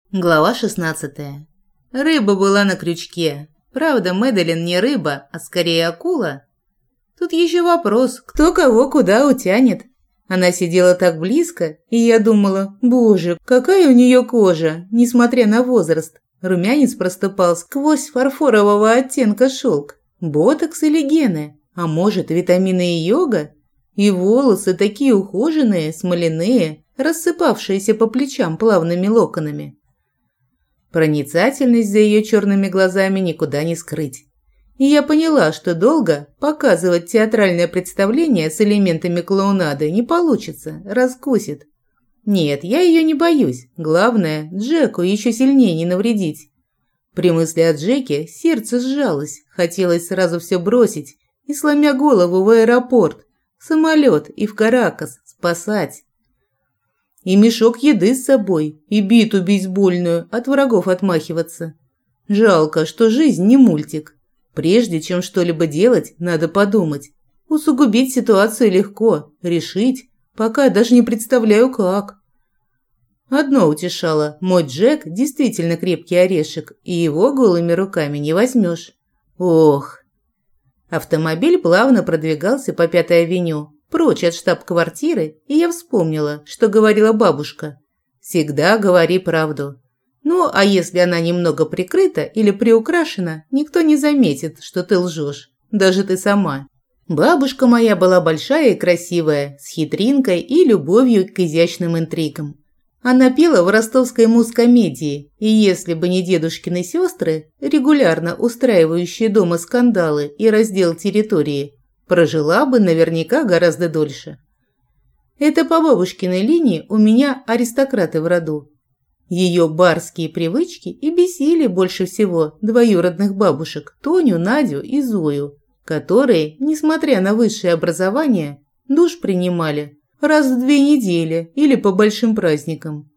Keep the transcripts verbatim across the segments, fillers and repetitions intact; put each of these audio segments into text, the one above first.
Глава шестнадцатая. Рыба была на крючке. Правда, Мэдалин не рыба, а скорее акула. Тут еще вопрос, кто кого куда утянет. Она сидела так близко, и я думала, боже, какая у нее кожа, несмотря на возраст. Румянец проступал сквозь фарфорового оттенка шелк. Ботокс или гены, а может, витамины и йога? И волосы такие ухоженные, смоляные, рассыпавшиеся по плечам плавными локонами. Проницательность за ее черными глазами никуда не скрыть. И я поняла, что долго показывать театральное представление с элементами клоунады не получится, раскусит. Нет, я ее не боюсь. Главное, Джеку еще сильнее не навредить. При мысли о Джеке сердце сжалось, хотелось сразу все бросить и, сломя голову, в аэропорт, в самолет и в Каракас спасать. И мешок еды с собой, и биту бейсбольную, от врагов отмахиваться. Жалко, что жизнь не мультик. Прежде чем что-либо делать, надо подумать. Усугубить ситуацию легко, решить, пока даже не представляю как. Одно утешало, мой Джек действительно крепкий орешек, и его голыми руками не возьмешь. Ох. Автомобиль плавно продвигался по Пятой авеню, прочь от штаб-квартиры, и я вспомнила, что говорила бабушка. Всегда говори правду. Ну, а если она немного прикрыта или приукрашена, никто не заметит, что ты лжешь, даже ты сама. Бабушка моя была большая и красивая, с хитринкой и любовью к изящным интригам. Она пела в ростовской музкомедии, и если бы не дедушкины сестры, регулярно устраивающие дома скандалы и раздел территории, прожила бы наверняка гораздо дольше. Это по бабушкиной линии у меня аристократы в роду. Ее барские привычки и бесили больше всего двоюродных бабушек Тоню, Надю и Зою, которые, несмотря на высшее образование, душ принимали раз в две недели или по большим праздникам.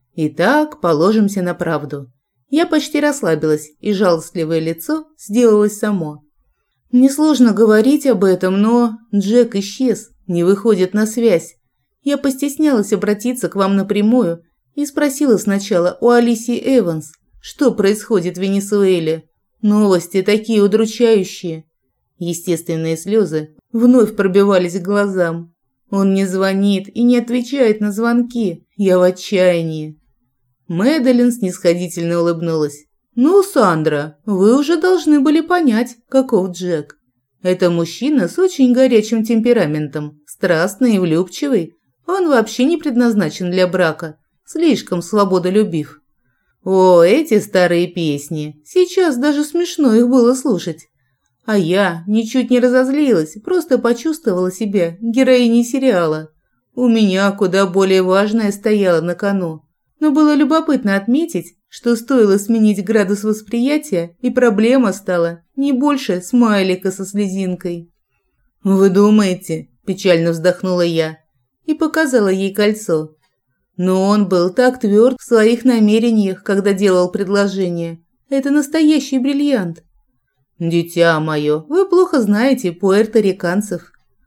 Итак, положимся на правду. Я почти расслабилась, и жалостливое лицо сделалось само. Мне сложно говорить об этом, но Джек исчез, не выходит на связь. Я постеснялась обратиться к вам напрямую и спросила сначала у Алисии Эванс, что происходит в Венесуэле. Новости такие удручающие. Естественные слезы вновь пробивались к глазам. Он не звонит и не отвечает на звонки. Я в отчаянии. Мэдалин снисходительно улыбнулась. «Ну, Сандра, вы уже должны были понять, каков Джек. Это мужчина с очень горячим темпераментом, страстный и влюбчивый. Он вообще не предназначен для брака, слишком свободолюбив. О, эти старые песни, сейчас даже смешно их было слушать. А я ничуть не разозлилась, просто почувствовала себя героиней сериала. У меня куда более важное стояло на кону. Но было любопытно отметить, что стоило сменить градус восприятия, и проблема стала не больше смайлика со слезинкой. «Вы думаете?» – печально вздохнула я и показала ей кольцо. Но он был так тверд в своих намерениях, когда делал предложение. Это настоящий бриллиант. «Дитя мое, вы плохо знаете пуэрториканцев».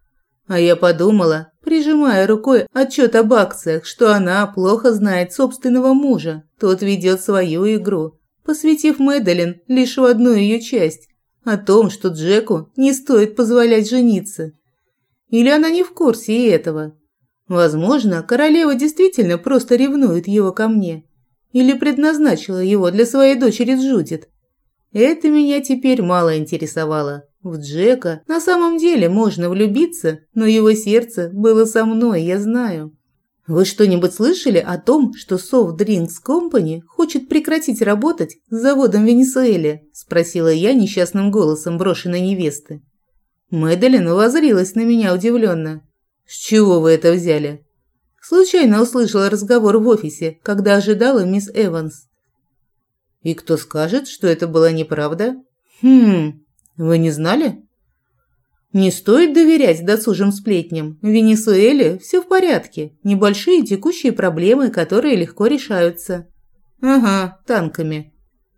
А я подумала, прижимая рукой отчет об акциях, что она плохо знает собственного мужа. Тот ведет свою игру, посвятив Мэдалин лишь в одну ее часть, о том, что Джеку не стоит позволять жениться. Или она не в курсе и этого. Возможно, королева действительно просто ревнует его ко мне. Или предназначила его для своей дочери Джудит. Это меня теперь мало интересовало. В Джека на самом деле можно влюбиться, но его сердце было со мной, я знаю. Вы что-нибудь слышали о том, что Soft Drinks Company хочет прекратить работать с заводом в Венесуэле? Спросила я несчастным голосом брошенной невесты. Мэдалин воззрилась на меня удивленно. С чего вы это взяли? Случайно услышала разговор в офисе, когда ожидала мисс Эванс. И кто скажет, что это была неправда? Хм, вы не знали? Не стоит доверять досужим сплетням. В Венесуэле все в порядке. Небольшие текущие проблемы, которые легко решаются. Ага, танками.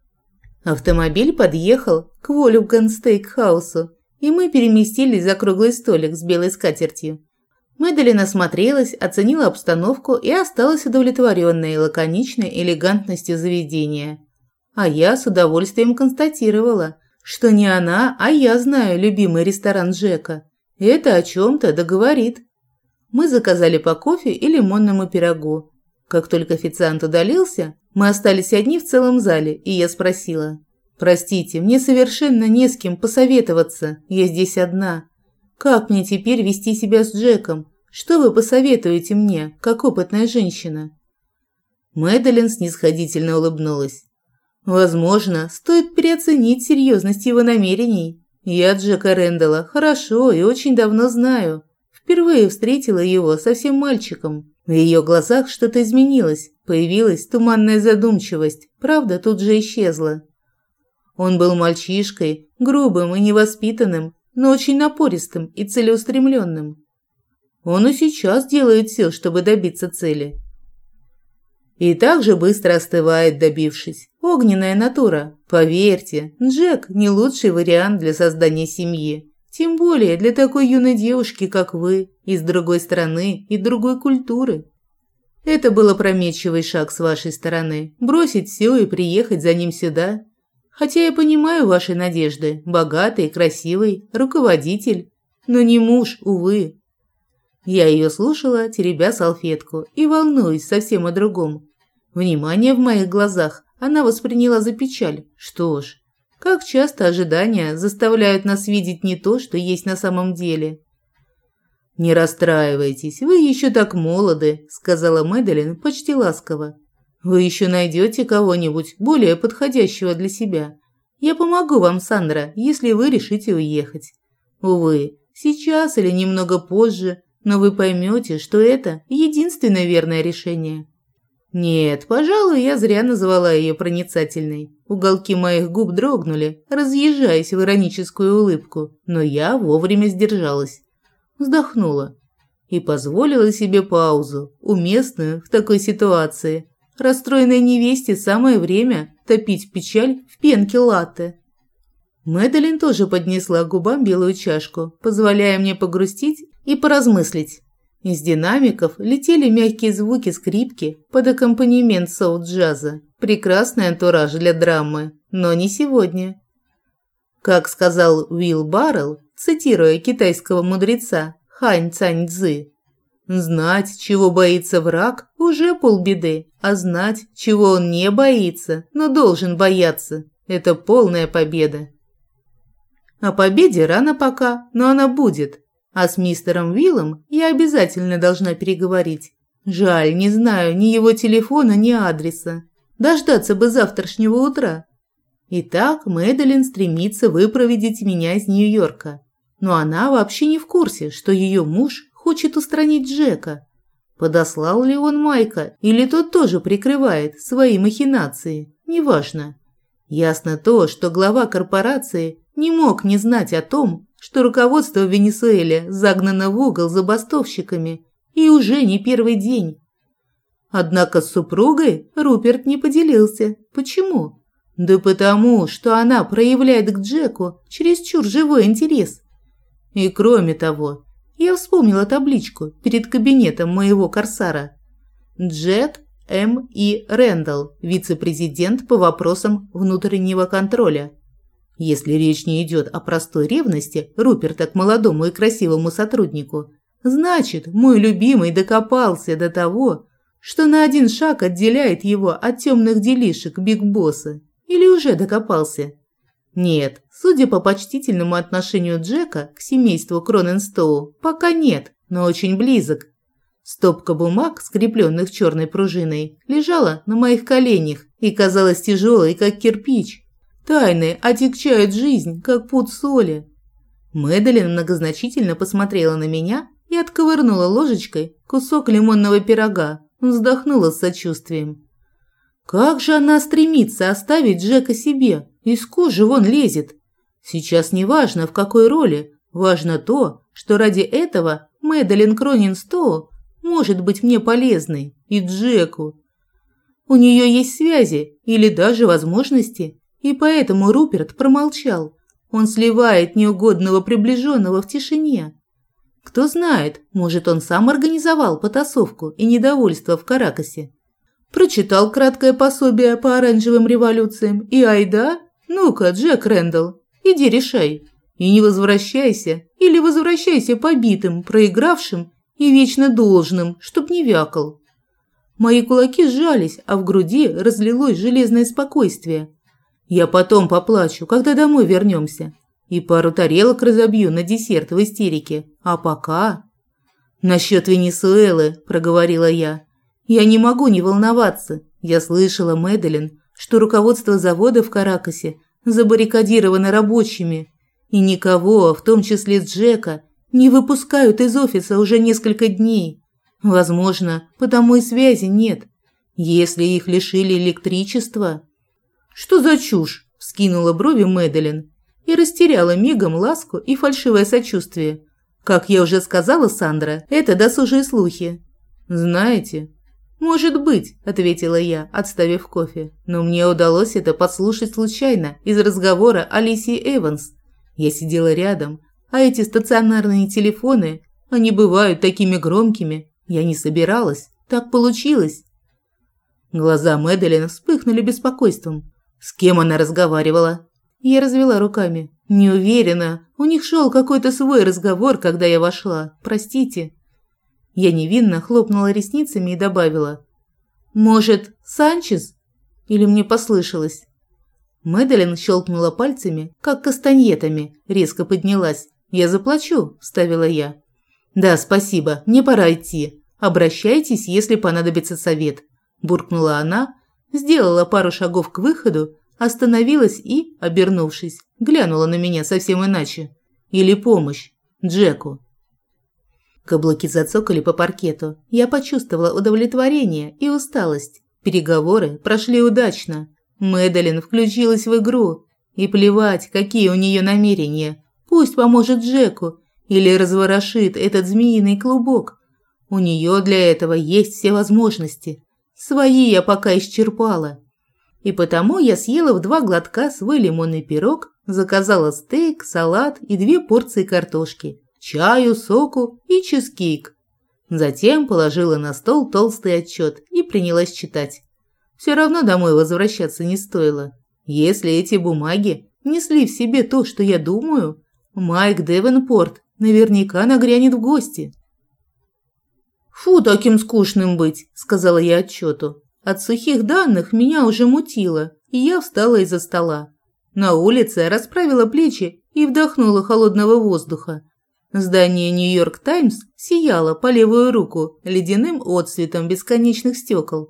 Автомобиль подъехал к Вольфган Стейкхаусу, и мы переместились за круглый столик с белой скатертью. Мэдалин осмотрелась, оценила обстановку и осталась удовлетворенной лаконичной элегантностью заведения. А я с удовольствием констатировала, что не она, а я знаю любимый ресторан Джека. Это о чем-то договорит. Мы заказали по кофе и лимонному пирогу. Как только официант удалился, мы остались одни в целом зале, и я спросила: «Простите, мне совершенно не с кем посоветоваться, я здесь одна. Как мне теперь вести себя с Джеком? Что вы посоветуете мне, как опытная женщина?» Мэдалин снисходительно улыбнулась. «Возможно, стоит переоценить серьезность его намерений. Я Джека Рэндалла хорошо и очень давно знаю. Впервые встретила его совсем мальчиком. В ее глазах что-то изменилось, появилась туманная задумчивость, правда тут же исчезла. Он был мальчишкой, грубым и невоспитанным, но очень напористым и целеустремленным. Он и сейчас делает все, чтобы добиться цели. И так же быстро остывает, добившись. Огненная натура. Поверьте, Джек не лучший вариант для создания семьи. Тем более для такой юной девушки, как вы, из другой страны и другой культуры. Это был опрометчивый шаг с вашей стороны – бросить все и приехать за ним сюда. Хотя я понимаю ваши надежды – богатый, красивый, руководитель, но не муж, увы. Я ее слушала, теребя салфетку, и волнуюсь совсем о другом. Внимание в моих глазах она восприняла за печаль. Что ж, как часто ожидания заставляют нас видеть не то, что есть на самом деле. «Не расстраивайтесь, вы еще так молоды», – сказала Мэдалин почти ласково. «Вы еще найдете кого-нибудь более подходящего для себя. Я помогу вам, Сандра, если вы решите уехать. Увы, сейчас или немного позже, но вы поймете, что это единственное верное решение». Нет, пожалуй, я зря назвала ее проницательной. Уголки моих губ дрогнули, разъезжаясь в ироническую улыбку, но я вовремя сдержалась. Вздохнула и позволила себе паузу, уместную в такой ситуации. Расстроенной невесте самое время топить печаль в пенке латте. Мэдалин тоже поднесла к губам белую чашку, позволяя мне погрустить и поразмыслить. Из динамиков летели мягкие звуки скрипки под аккомпанемент соул-джаза. Прекрасный антураж для драмы, но не сегодня. Как сказал Уилл Баррелл, цитируя китайского мудреца Хань Цань Цзы, «Знать, чего боится враг, уже полбеды, а знать, чего он не боится, но должен бояться, это полная победа». О победе рано пока, но она будет. А с мистером Уиллом я обязательно должна переговорить. Жаль, не знаю ни его телефона, ни адреса. Дождаться бы завтрашнего утра. Итак, Мэдалин стремится выпроводить меня из Нью-Йорка. Но она вообще не в курсе, что ее муж хочет устранить Джека. Подослал ли он Майка, или тот тоже прикрывает свои махинации, неважно. Ясно то, что глава корпорации не мог не знать о том, что руководство в Венесуэле загнано в угол забастовщиками и уже не первый день. Однако с супругой Руперт не поделился. Почему? Да потому, что она проявляет к Джеку чересчур живой интерес. И кроме того, я вспомнила табличку перед кабинетом моего корсара. Джек М. И. Рэндалл, вице-президент по вопросам внутреннего контроля. Если речь не идет о простой ревности Руперта к молодому и красивому сотруднику, значит, мой любимый докопался до того, что на один шаг отделяет его от темных делишек Биг-босса. Или уже докопался? Нет, судя по почтительному отношению Джека к семейству Кроненстоу, пока нет, но очень близок. Стопка бумаг, скрепленных черной пружиной, лежала на моих коленях и казалась тяжелой, как кирпич. Тайны отягчают жизнь, как пуд соли. Мэдалин многозначительно посмотрела на меня и отковырнула ложечкой кусок лимонного пирога, вздохнула с сочувствием. Как же она стремится оставить Джека себе, из кожи вон лезет. Сейчас не важно, в какой роли, важно то, что ради этого Мэдалин Кроненстоу может быть мне полезной, и Джеку. У нее есть связи или даже возможности. И поэтому Руперт промолчал. Он сливает неугодного приближенного в тишине. Кто знает, может, он сам организовал потасовку и недовольство в Каракасе. Прочитал краткое пособие по оранжевым революциям и айда, ну-ка, Джек Рэндалл, иди решай. И не возвращайся, или возвращайся побитым, проигравшим и вечно должным, чтоб не вякал. Мои кулаки сжались, а в груди разлилось железное спокойствие. Я потом поплачу, когда домой вернемся. И пару тарелок разобью на десерт в истерике. А пока... «Насчет Венесуэлы», – проговорила я. «Я не могу не волноваться. Я слышала, Мэдалин, что руководство завода в Каракасе забаррикадировано рабочими. И никого, в том числе Джека, не выпускают из офиса уже несколько дней. Возможно, потому и связи нет. Если их лишили электричества...» «Что за чушь?» – вскинула брови Мэдалин и растеряла мигом ласку и фальшивое сочувствие. «Как я уже сказала, Сандра, это досужие слухи». «Знаете...» «Может быть», – ответила я, отставив кофе. «Но мне удалось это подслушать случайно из разговора Алисии Эванс. Я сидела рядом, а эти стационарные телефоны, они бывают такими громкими. Я не собиралась, так получилось». Глаза Мэдалин вспыхнули беспокойством. «С кем она разговаривала?» Я развела руками. «Не уверена. У них шел какой-то свой разговор, когда я вошла. Простите». Я невинно хлопнула ресницами и добавила. «Может, Санчес?» Или мне послышалось? Мэдалин щелкнула пальцами, как кастаньетами, резко поднялась. «Я заплачу», – вставила я. «Да, спасибо, мне пора идти. Обращайтесь, если понадобится совет», – буркнула она, сделала пару шагов к выходу, остановилась и, обернувшись, глянула на меня совсем иначе. «Или помощь Джеку». Каблуки зацокали по паркету. Я почувствовала удовлетворение и усталость. Переговоры прошли удачно. Мэдалин включилась в игру. И плевать, какие у нее намерения. Пусть поможет Джеку или разворошит этот змеиный клубок. У нее для этого есть все возможности. Свои я пока исчерпала. И потому я съела в два глотка свой лимонный пирог, заказала стейк, салат и две порции картошки, чаю, соку и чизкейк. Затем положила на стол толстый отчет и принялась читать. Все равно домой возвращаться не стоило. Если эти бумаги несли в себе то, что я думаю, Майк Девенпорт наверняка нагрянет в гости. «Фу, таким скучным быть», – сказала я отчету. От сухих данных меня уже мутило, и я встала из-за стола. На улице я расправила плечи и вдохнула холодного воздуха. Здание «Нью-Йорк Таймс» сияло по левую руку ледяным отсветом бесконечных стекол.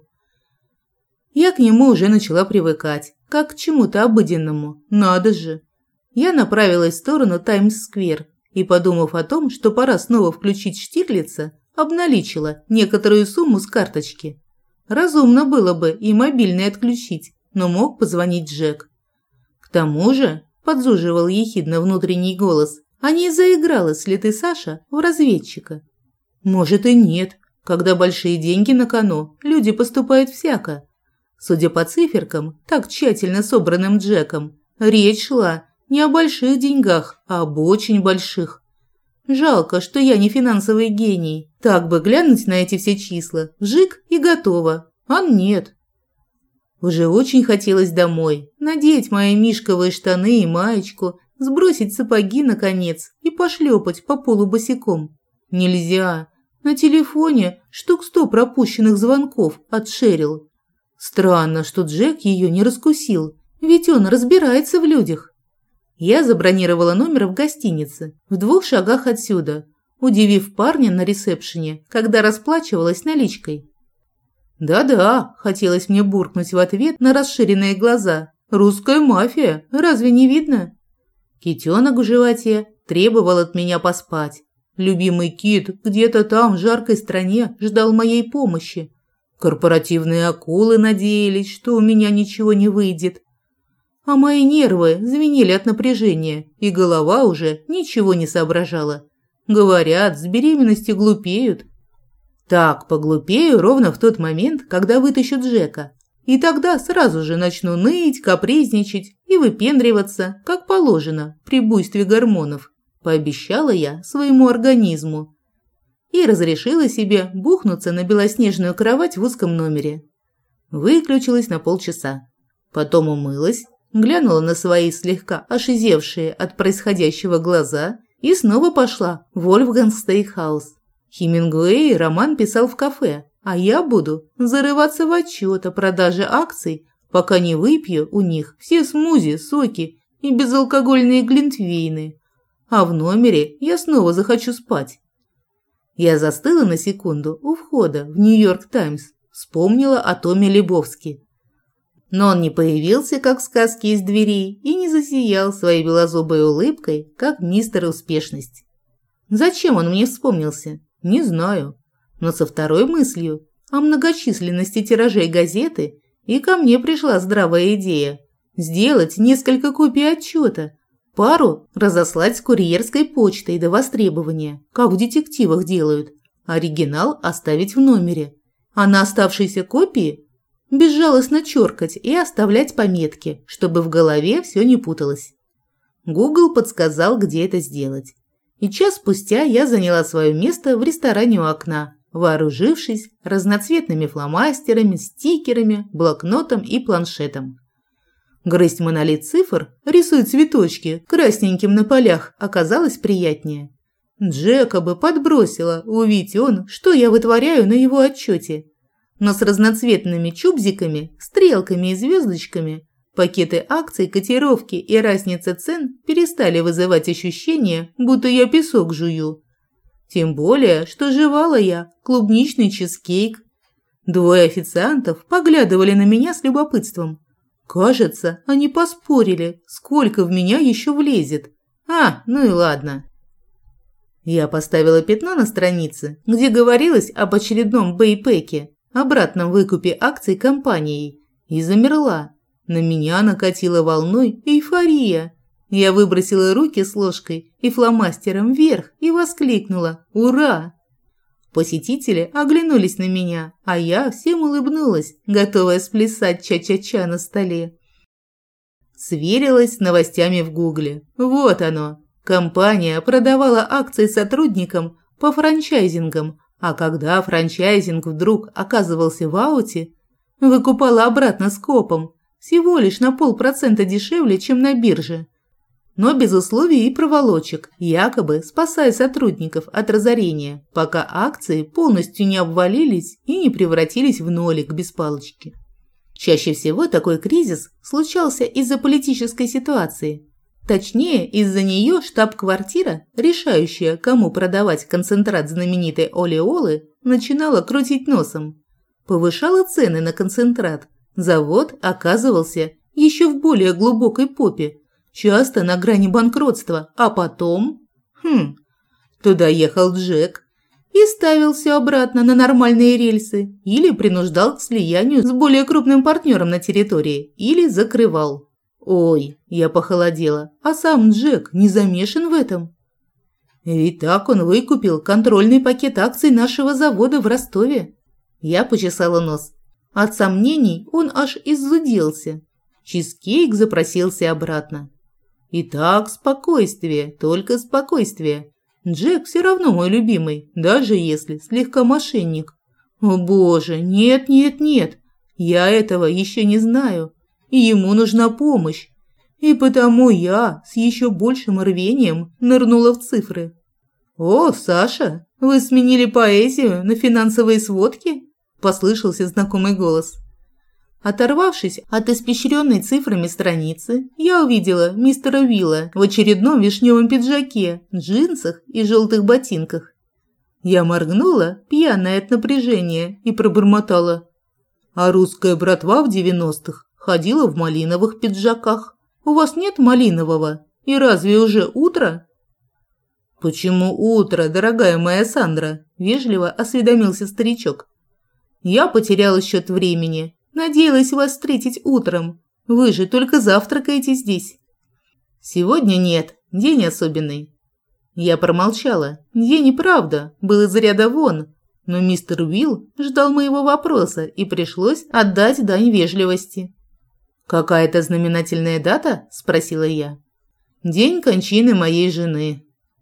Я к нему уже начала привыкать, как к чему-то обыденному. Надо же! Я направилась в сторону Таймс-сквер и, подумав о том, что пора снова включить Штирлица, обналичила некоторую сумму с карточки. Разумно было бы и мобильный отключить, но мог позвонить Джек. К тому же, подзуживал ехидно внутренний голос, а не заигралась ли ты, Саша, в разведчика? Может и нет. Когда большие деньги на кону, люди поступают всяко. Судя по циферкам, так тщательно собранным Джеком, речь шла не о больших деньгах, а об очень больших. Жалко, что я не финансовый гений. Так бы глянуть на эти все числа, вжик и готово. А нет. Уже очень хотелось домой, надеть мои мишковые штаны и маечку, сбросить сапоги наконец и пошлепать по полу босиком. Нельзя. На телефоне штук сто пропущенных звонков от Шерил. Странно, что Джек ее не раскусил, ведь он разбирается в людях. Я забронировала номер в гостинице, в двух шагах отсюда, удивив парня на ресепшене, когда расплачивалась наличкой. «Да-да», – хотелось мне буркнуть в ответ на расширенные глаза. «Русская мафия, разве не видно?» Китенок в животе требовал от меня поспать. Любимый кит где-то там, в жаркой стране, ждал моей помощи. Корпоративные акулы надеялись, что у меня ничего не выйдет. А мои нервы звенели от напряжения, и голова уже ничего не соображала. Говорят, с беременностью глупеют. Так, поглупею ровно в тот момент, когда вытащу Джека. И тогда сразу же начну ныть, капризничать и выпендриваться, как положено, при буйстве гормонов. пообещала я своему организму и разрешила себе бухнуться на белоснежную кровать в узком номере. Выключилась на полчаса. Потом умылась, глянула на свои слегка ошизевшие от происходящего глаза и снова пошла в Вольфганг Стейкхаус. Хемингуэй роман писал в кафе, а я буду зарываться в отчет о продаже акций, пока не выпью у них все смузи, соки и безалкогольные глинтвейны. А в номере я снова захочу спать. Я застыла на секунду у входа в Нью-Йорк Таймс, вспомнила о Томе Лебовски. Но он не появился, как в сказке, из дверей и не засиял своей белозубой улыбкой, как мистер Успешность. Зачем он мне вспомнился? Не знаю. Но со второй мыслью о многочисленности тиражей газеты и ко мне пришла здравая идея сделать несколько копий отчета, пару разослать с курьерской почтой до востребования, как в детективах делают, оригинал оставить в номере, а на оставшиеся копии безжалостно черкать и оставлять пометки, чтобы в голове все не путалось. Гугл подсказал, где это сделать. И час спустя я заняла свое место в ресторане у окна, вооружившись разноцветными фломастерами, стикерами, блокнотом и планшетом. Грызть монолит цифр, рисуя цветочки красненьким на полях, оказалось приятнее. Джека бы подбросила, увидеть он, что я вытворяю на его отчете. Но с разноцветными чубзиками, стрелками и звездочками пакеты акций, котировки и разница цен перестали вызывать ощущение, будто я песок жую. Тем более, что жевала я клубничный чизкейк. Двое официантов поглядывали на меня с любопытством. Кажется, они поспорили, сколько в меня еще влезет. А, ну и ладно. Я поставила пятно на странице, где говорилось об очередном бэйпэке, обратном выкупе акций компанией, и замерла. На меня накатила волной эйфория. Я выбросила руки с ложкой и фломастером вверх и воскликнула «Ура!». Посетители оглянулись на меня, а я всем улыбнулась, готовая сплясать ча-ча-ча на столе. Сверилась с новостями в Гугле. Вот оно. Компания продавала акции сотрудникам по франчайзингам, а когда франчайзинг вдруг оказывался в ауте, выкупала обратно скопом, всего лишь на полпроцента дешевле, чем на бирже. Но без условий и проволочек, якобы спасая сотрудников от разорения, пока акции полностью не обвалились и не превратились в нолик без палочки. Чаще всего такой кризис случался из-за политической ситуации. Точнее, из-за нее штаб-квартира, решающая, кому продавать концентрат знаменитой олеолы, начинала крутить носом. Повышала цены на концентрат. Завод оказывался еще в более глубокой попе, часто на грани банкротства, а потом... Хм, туда ехал Джек и ставил все обратно на нормальные рельсы, или принуждал к слиянию с более крупным партнером на территории, или закрывал. Ой, я похолодела, а сам Джек не замешан в этом. Ведь так он выкупил контрольный пакет акций нашего завода в Ростове. Я почесала нос. От сомнений он аж иззуделся. Чизкейк запросился обратно. Итак, спокойствие, только спокойствие. Джек все равно мой любимый, даже если слегка мошенник. О боже, нет, нет, нет, я этого еще не знаю, и ему нужна помощь. И потому я с еще большим рвением нырнула в цифры. «О, Саша, вы сменили поэзию на финансовые сводки?» – послышался знакомый голос. Оторвавшись от испещренной цифрами страницы, я увидела мистера Уилла в очередном вишневом пиджаке, джинсах и желтых ботинках. Я моргнула, пьяная от напряжения, и пробормотала. А русская братва в девяностых ходила в малиновых пиджаках. У вас нет малинового? И разве уже утро? «Почему утро, дорогая моя Сандра?» – вежливо осведомился старичок. «Я потеряла счет времени. Надеялась вас встретить утром. Вы же только завтракаете здесь». «Сегодня нет. День особенный». Я промолчала. День и правда был из ряда вон. Но мистер Уилл ждал моего вопроса, и пришлось отдать дань вежливости. «Какая-то знаменательная дата?» – спросила я. «День кончины моей жены».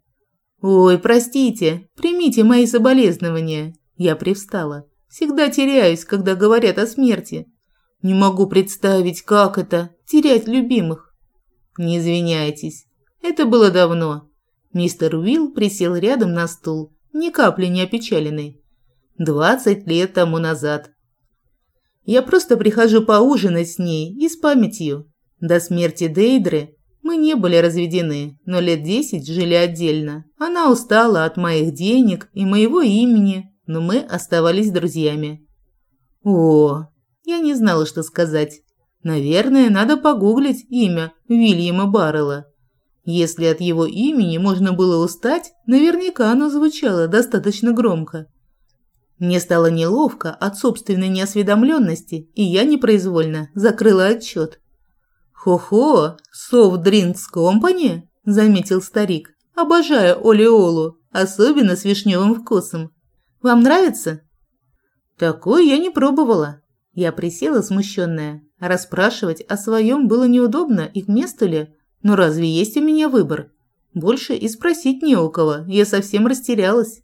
«Ой, простите, примите мои соболезнования». Я привстала. Всегда теряюсь, когда говорят о смерти. Не могу представить, как это – терять любимых. Не извиняйтесь. Это было давно. Мистер Уилл присел рядом на стул, ни капли не опечаленный. Двадцать лет тому назад. Я просто прихожу поужинать с ней и с памятью. До смерти Дейдры мы не были разведены, но лет десять жили отдельно. Она устала от моих денег и моего имени, но мы оставались друзьями. О, я не знала, что сказать. Наверное, надо погуглить имя Уильяма Баррелла. Если от его имени можно было устать, наверняка оно звучало достаточно громко. Мне стало неловко от собственной неосведомленности, и я непроизвольно закрыла отчет. «Хо-хо, Soft Drinks Company?» – заметил старик, обожая олеолу, особенно с вишневым вкусом. «Вам нравится?» «Такой я не пробовала». Я присела смущенная. Расспрашивать о своем было неудобно и к месту ли, но разве есть у меня выбор? Больше и спросить не у кого, я совсем растерялась.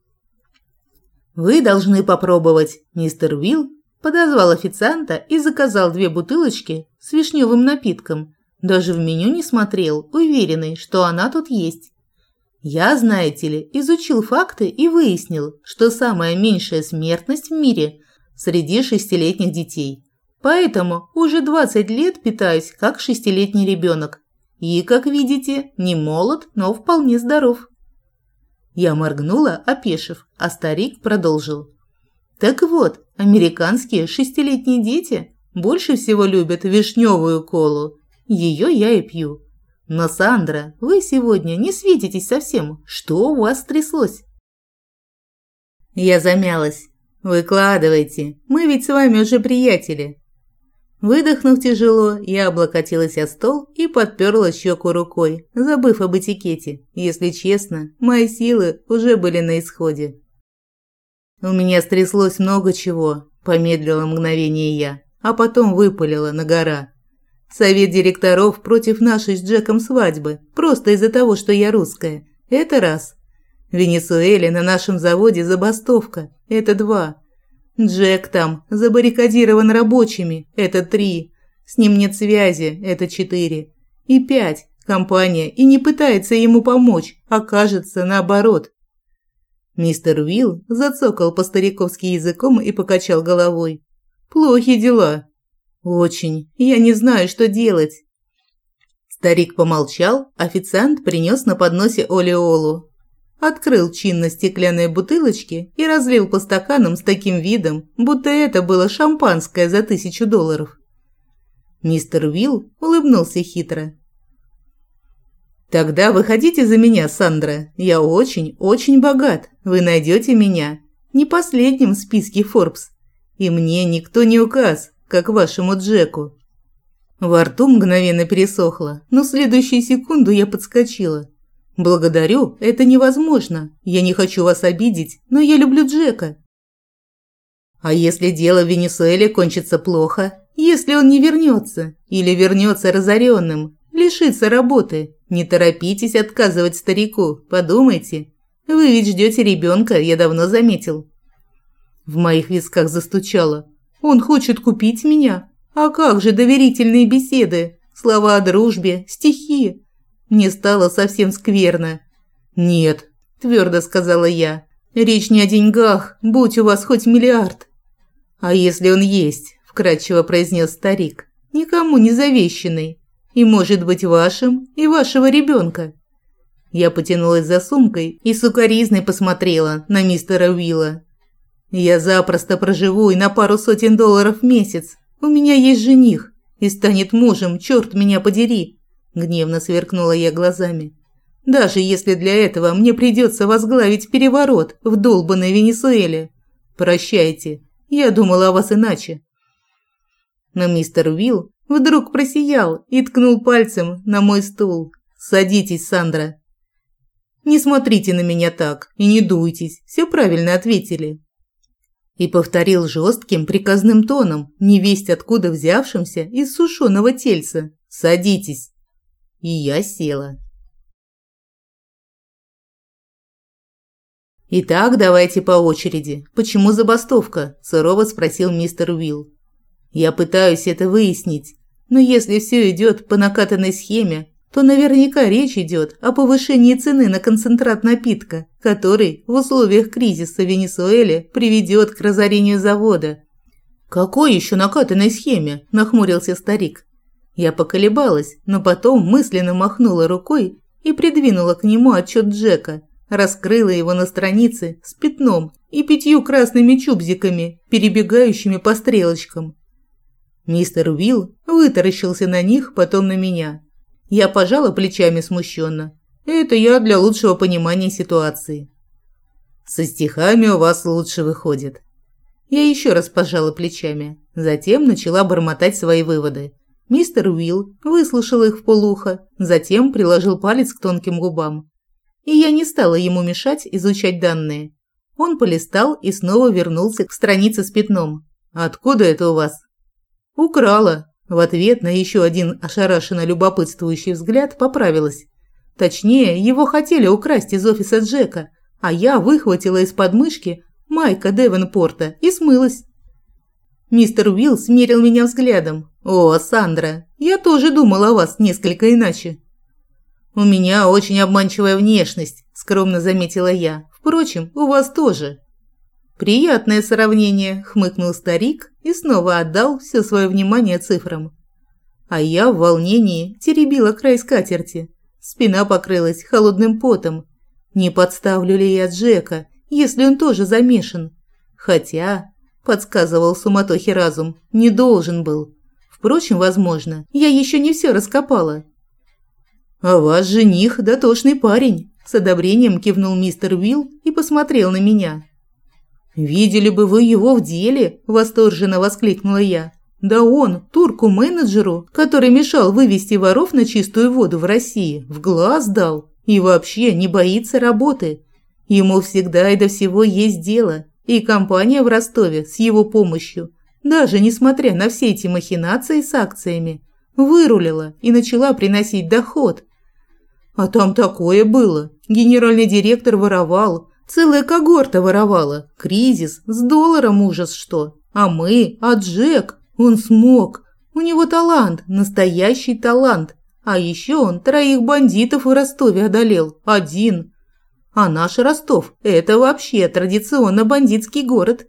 «Вы должны попробовать», – мистер Уилл подозвал официанта и заказал две бутылочки с вишневым напитком. Даже в меню не смотрел, уверенный, что она тут есть. Я, знаете ли, изучил факты и выяснил, что самая меньшая смертность в мире среди шестилетних детей. Поэтому уже двадцать лет питаюсь как шестилетний ребенок. И, как видите, не молод, но вполне здоров. Я моргнула, опешив, а старик продолжил. Так вот, американские шестилетние дети больше всего любят вишневую колу. Ее я и пью. Но, Сандра, вы сегодня не светитесь совсем. Что у вас стряслось? Я замялась. Выкладывайте, мы ведь с вами уже приятели. Выдохнув тяжело, я облокотилась о стол и подперла щеку рукой, забыв об этикете. Если честно, мои силы уже были на исходе. У меня стряслось много чего, помедлила мгновение я, а потом выпалила на гора. Совет директоров против нашей с Джеком свадьбы, просто из-за того, что я русская. Это раз. В Венесуэле на нашем заводе забастовка. Это два. Джек там забаррикадирован рабочими. Это три. С ним нет связи. Это четыре. И пять. Компания и не пытается ему помочь, а кажется наоборот. Мистер Уилл зацокал по-стариковски языком и покачал головой. Плохи дела. Очень. Я не знаю, что делать. Старик помолчал, официант принес на подносе олеолу. Открыл чинно стеклянные бутылочки и разлил по стаканам с таким видом, будто это было шампанское за тысячу долларов. Мистер Уилл улыбнулся хитро. «Тогда выходите за меня, Сандра. Я очень, очень богат. Вы найдете меня. Не последним в списке Forbes. И мне никто не указ, как вашему Джеку». Во рту мгновенно пересохло, но в следующую секунду я подскочила. «Благодарю, это невозможно. Я не хочу вас обидеть, но я люблю Джека». «А если дело в Венесуэле кончится плохо? Если он не вернется? Или вернется разоренным? Лишится работы? Не торопитесь отказывать старику, подумайте. Вы ведь ждете ребенка, я давно заметил». В моих висках застучало. «Он хочет купить меня? А как же доверительные беседы? Слова о дружбе, стихи?» Мне стало совсем скверно. «Нет», – твердо сказала я, – «речь не о деньгах, будь у вас хоть миллиард». «А если он есть?» – вкратчиво произнес старик, – «никому не завещанный, и может быть вашим и вашего ребенка». Я потянулась за сумкой и сукоризной посмотрела на мистера Уилла. «Я запросто проживу и на пару сотен долларов в месяц. У меня есть жених, и станет мужем, черт меня подери». Гневно сверкнула я глазами. «Даже если для этого мне придется возглавить переворот в долбанной Венесуэле. Прощайте, я думала о вас иначе». Но мистер Уилл вдруг просиял и ткнул пальцем на мой стул. «Садитесь, Сандра». «Не смотрите на меня так и не дуйтесь, все правильно ответили». И повторил жестким приказным тоном, невесть откуда взявшимся из сушеного тельца. «Садитесь». И я села. «Итак, давайте по очереди. Почему забастовка?» – сурово спросил мистер Уилл. «Я пытаюсь это выяснить, но если все идет по накатанной схеме, то наверняка речь идет о повышении цены на концентрат напитка, который в условиях кризиса в Венесуэле приведет к разорению завода». «Какой еще накатанной схеме?» – нахмурился старик. Я поколебалась, но потом мысленно махнула рукой и придвинула к нему отчет Джека, раскрыла его на странице с пятном и пятью красными чубзиками, перебегающими по стрелочкам. Мистер Уилл вытаращился на них, потом на меня. Я пожала плечами смущенно. Это я для лучшего понимания ситуации. «Со стихами у вас лучше выходит». Я еще раз пожала плечами, затем начала бормотать свои выводы. Мистер Уилл выслушал их вполуха, затем приложил палец к тонким губам. И я не стала ему мешать изучать данные. Он полистал и снова вернулся к странице с пятном. «Откуда это у вас?» «Украла». В ответ на еще один ошарашенно любопытствующий взгляд поправилась. Точнее, его хотели украсть из офиса Джека, а я выхватила из подмышки Майка Девенпорта и смылась. Мистер Уилл смерил меня взглядом. «О, Сандра, я тоже думала о вас несколько иначе». «У меня очень обманчивая внешность», – скромно заметила я. «Впрочем, у вас тоже». «Приятное сравнение», – хмыкнул старик и снова отдал все свое внимание цифрам. А я в волнении теребила край скатерти. Спина покрылась холодным потом. Не подставлю ли я Джека, если он тоже замешан? Хотя, подсказывал суматохе разум, не должен был. Впрочем, возможно, я еще не все раскопала. «А ваш жених дотошный парень», – с одобрением кивнул мистер Уилл и посмотрел на меня. «Видели бы вы его в деле!» – восторженно воскликнула я. «Да он, турку-менеджеру, который мешал вывести воров на чистую воду в России, в глаз дал и вообще не боится работы. Ему всегда и до всего есть дело, и компания в Ростове с его помощью, даже несмотря на все эти махинации с акциями, вырулила и начала приносить доход. А там такое было. Генеральный директор воровал, целая когорта воровала. Кризис, с долларом ужас что. А мы, а Джек, он смог. У него талант, настоящий талант. А еще он троих бандитов в Ростове одолел. Один. А наш Ростов – это вообще традиционно бандитский город».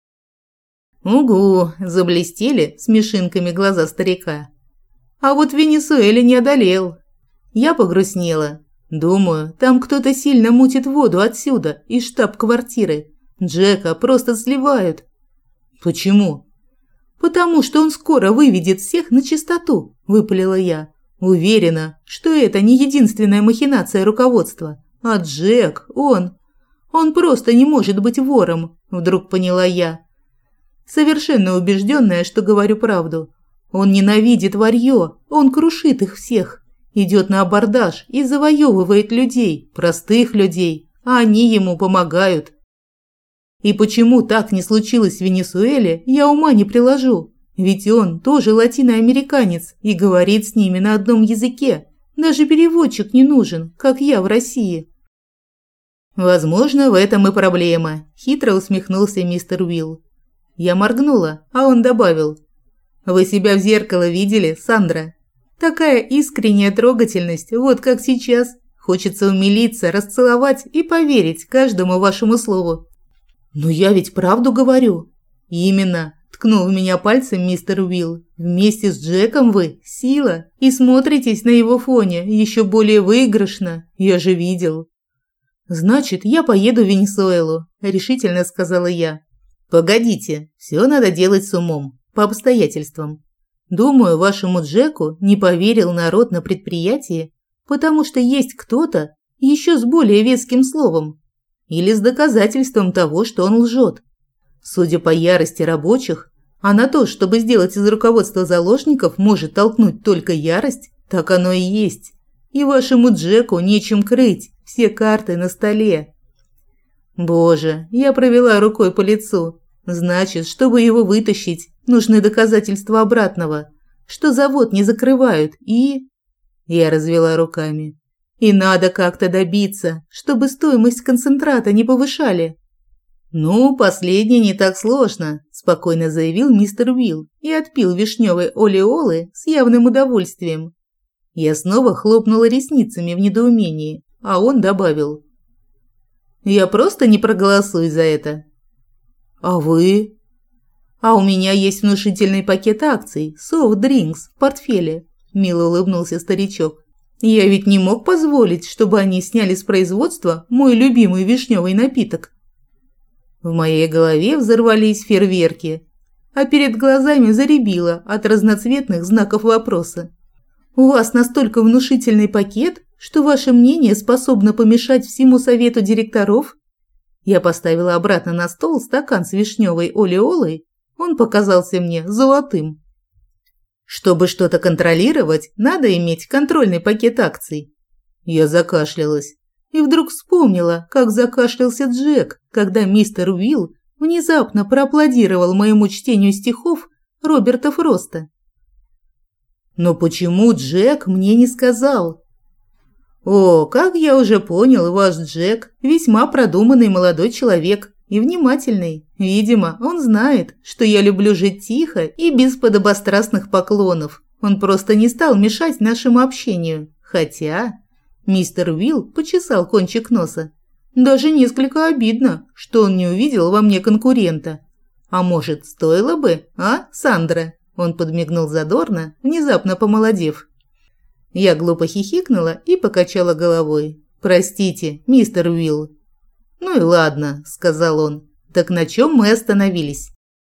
«Угу», – заблестели смешинками глаза старика. «А вот в Венесуэле не одолел». Я погрустнела. Думаю, там кто-то сильно мутит воду отсюда, из штаб-квартиры. Джека просто сливают. «Почему?» «Потому что он скоро выведет всех на чистоту», – выпалила я. Уверена, что это не единственная махинация руководства. А Джек, он... Он просто не может быть вором, вдруг поняла я. Совершенно убежденная, что говорю правду. Он ненавидит варьё, он крушит их всех. Идет на абордаж и завоевывает людей, простых людей, а они ему помогают. И почему так не случилось в Венесуэле, я ума не приложу. Ведь он тоже латиноамериканец и говорит с ними на одном языке. Даже переводчик не нужен, как я в России. «Возможно, в этом и проблема», – хитро усмехнулся мистер Уилл. Я моргнула, а он добавил. «Вы себя в зеркало видели, Сандра? Такая искренняя трогательность, вот как сейчас. Хочется умилиться, расцеловать и поверить каждому вашему слову». «Но я ведь правду говорю». «Именно», – ткнул в меня пальцем мистер Уилл. «Вместе с Джеком вы – сила, и смотритесь на его фоне еще более выигрышно. Я же видел». «Значит, я поеду в Венесуэлу», – решительно сказала я. «Погодите, все надо делать с умом, по обстоятельствам. Думаю, вашему Джеку не поверил народ на предприятии, потому что есть кто-то еще с более веским словом или с доказательством того, что он лжет. Судя по ярости рабочих, а на то, чтобы сделать из руководства заложников, может толкнуть только ярость, так оно и есть. И вашему Джеку нечем крыть, все карты на столе». Боже, я провела рукой по лицу. Значит, чтобы его вытащить, нужны доказательства обратного, что завод не закрывают и... Я развела руками. И надо как-то добиться, чтобы стоимость концентрата не повышали. «Ну, последнее не так сложно», – спокойно заявил мистер Уилл и отпил вишневой олеолы с явным удовольствием. Я снова хлопнула ресницами в недоумении, а он добавил: «Я просто не проголосую за это». «А вы?» «А у меня есть внушительный пакет акций, soft drinks в портфеле», – мило улыбнулся старичок. «Я ведь не мог позволить, чтобы они сняли с производства мой любимый вишневый напиток». В моей голове взорвались фейерверки, а перед глазами зарябило от разноцветных знаков вопроса. «У вас настолько внушительный пакет, что ваше мнение способно помешать всему совету директоров?» Я поставила обратно на стол стакан с вишневой олеолой, он показался мне золотым. «Чтобы что-то контролировать, надо иметь контрольный пакет акций». Я закашлялась. И вдруг вспомнила, как закашлялся Джек, когда мистер Уилл внезапно проаплодировал моему чтению стихов Роберта Фроста. Но почему Джек мне не сказал? О, как я уже понял, ваш Джек весьма продуманный молодой человек и внимательный. Видимо, он знает, что я люблю жить тихо и без подобострастных поклонов. Он просто не стал мешать нашему общению, хотя... Мистер Уилл почесал кончик носа. Даже несколько обидно, что он не увидел во мне конкурента. А может, стоило бы, а, Сандра? Он подмигнул задорно, внезапно помолодев. Я глупо хихикнула и покачала головой. «Простите, мистер Уилл». «Ну и ладно», – сказал он. «Так на чем мы остановились?»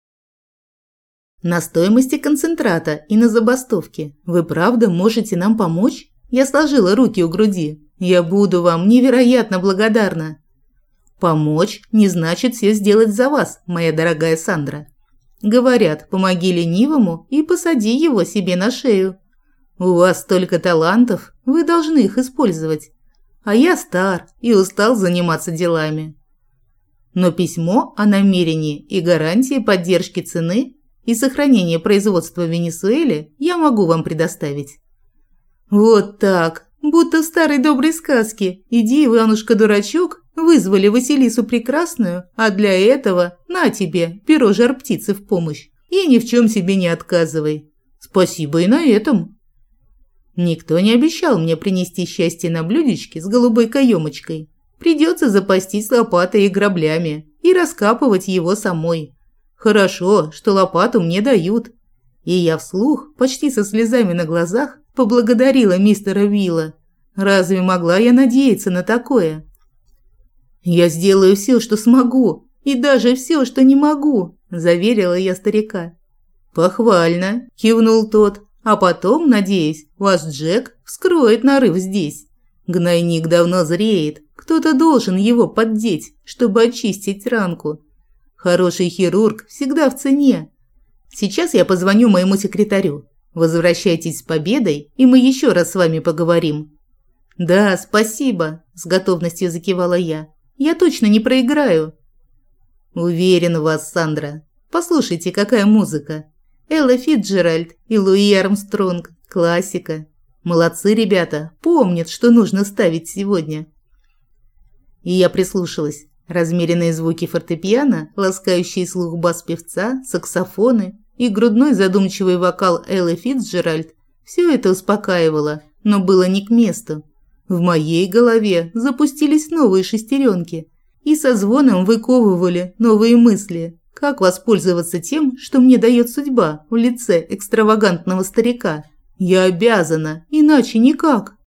«На стоимости концентрата и на забастовке. Вы правда можете нам помочь?» Я сложила руки у груди. «Я буду вам невероятно благодарна». «Помочь не значит все сделать за вас, моя дорогая Сандра. Говорят, помоги ленивому и посади его себе на шею. У вас столько талантов, вы должны их использовать. А я стар и устал заниматься делами». Но письмо о намерении и гарантии поддержки цены и сохранения производства в Венесуэле я могу вам предоставить. Вот так, будто в старой доброй сказке. Иди, Иванушка-дурачок, вызвали Василису Прекрасную, а для этого на тебе перо жар-птицы в помощь. И ни в чем себе не отказывай. Спасибо и на этом. Никто не обещал мне принести счастье на блюдечке с голубой каемочкой. Придется запастись лопатой и граблями и раскапывать его самой. Хорошо, что лопату мне дают. И я вслух, почти со слезами на глазах, поблагодарила мистера Уилла. Разве могла я надеяться на такое? «Я сделаю все, что смогу, и даже все, что не могу», – заверила я старика. «Похвально», – кивнул тот. «А потом, надеюсь, ваш Джек вскроет нарыв здесь. Гнойник давно зреет, кто-то должен его поддеть, чтобы очистить ранку. Хороший хирург всегда в цене. Сейчас я позвоню моему секретарю. Возвращайтесь с победой, и мы еще раз с вами поговорим». «Да, спасибо», – с готовностью закивала я. «Я точно не проиграю». «Уверен в вас, Сандра. Послушайте, какая музыка. Элла Фицджеральд и Луи Армстронг. Классика. Молодцы ребята, помнят, что нужно ставить сегодня». И я прислушалась. Размеренные звуки фортепиано, ласкающий слух бас-певца, саксофоны и грудной задумчивый вокал Эллы Фицджеральд – все это успокаивало, но было не к месту. В моей голове запустились новые шестеренки и со звоном выковывали новые мысли. Как воспользоваться тем, что мне дает судьба в лице экстравагантного старика? Я обязана, иначе никак.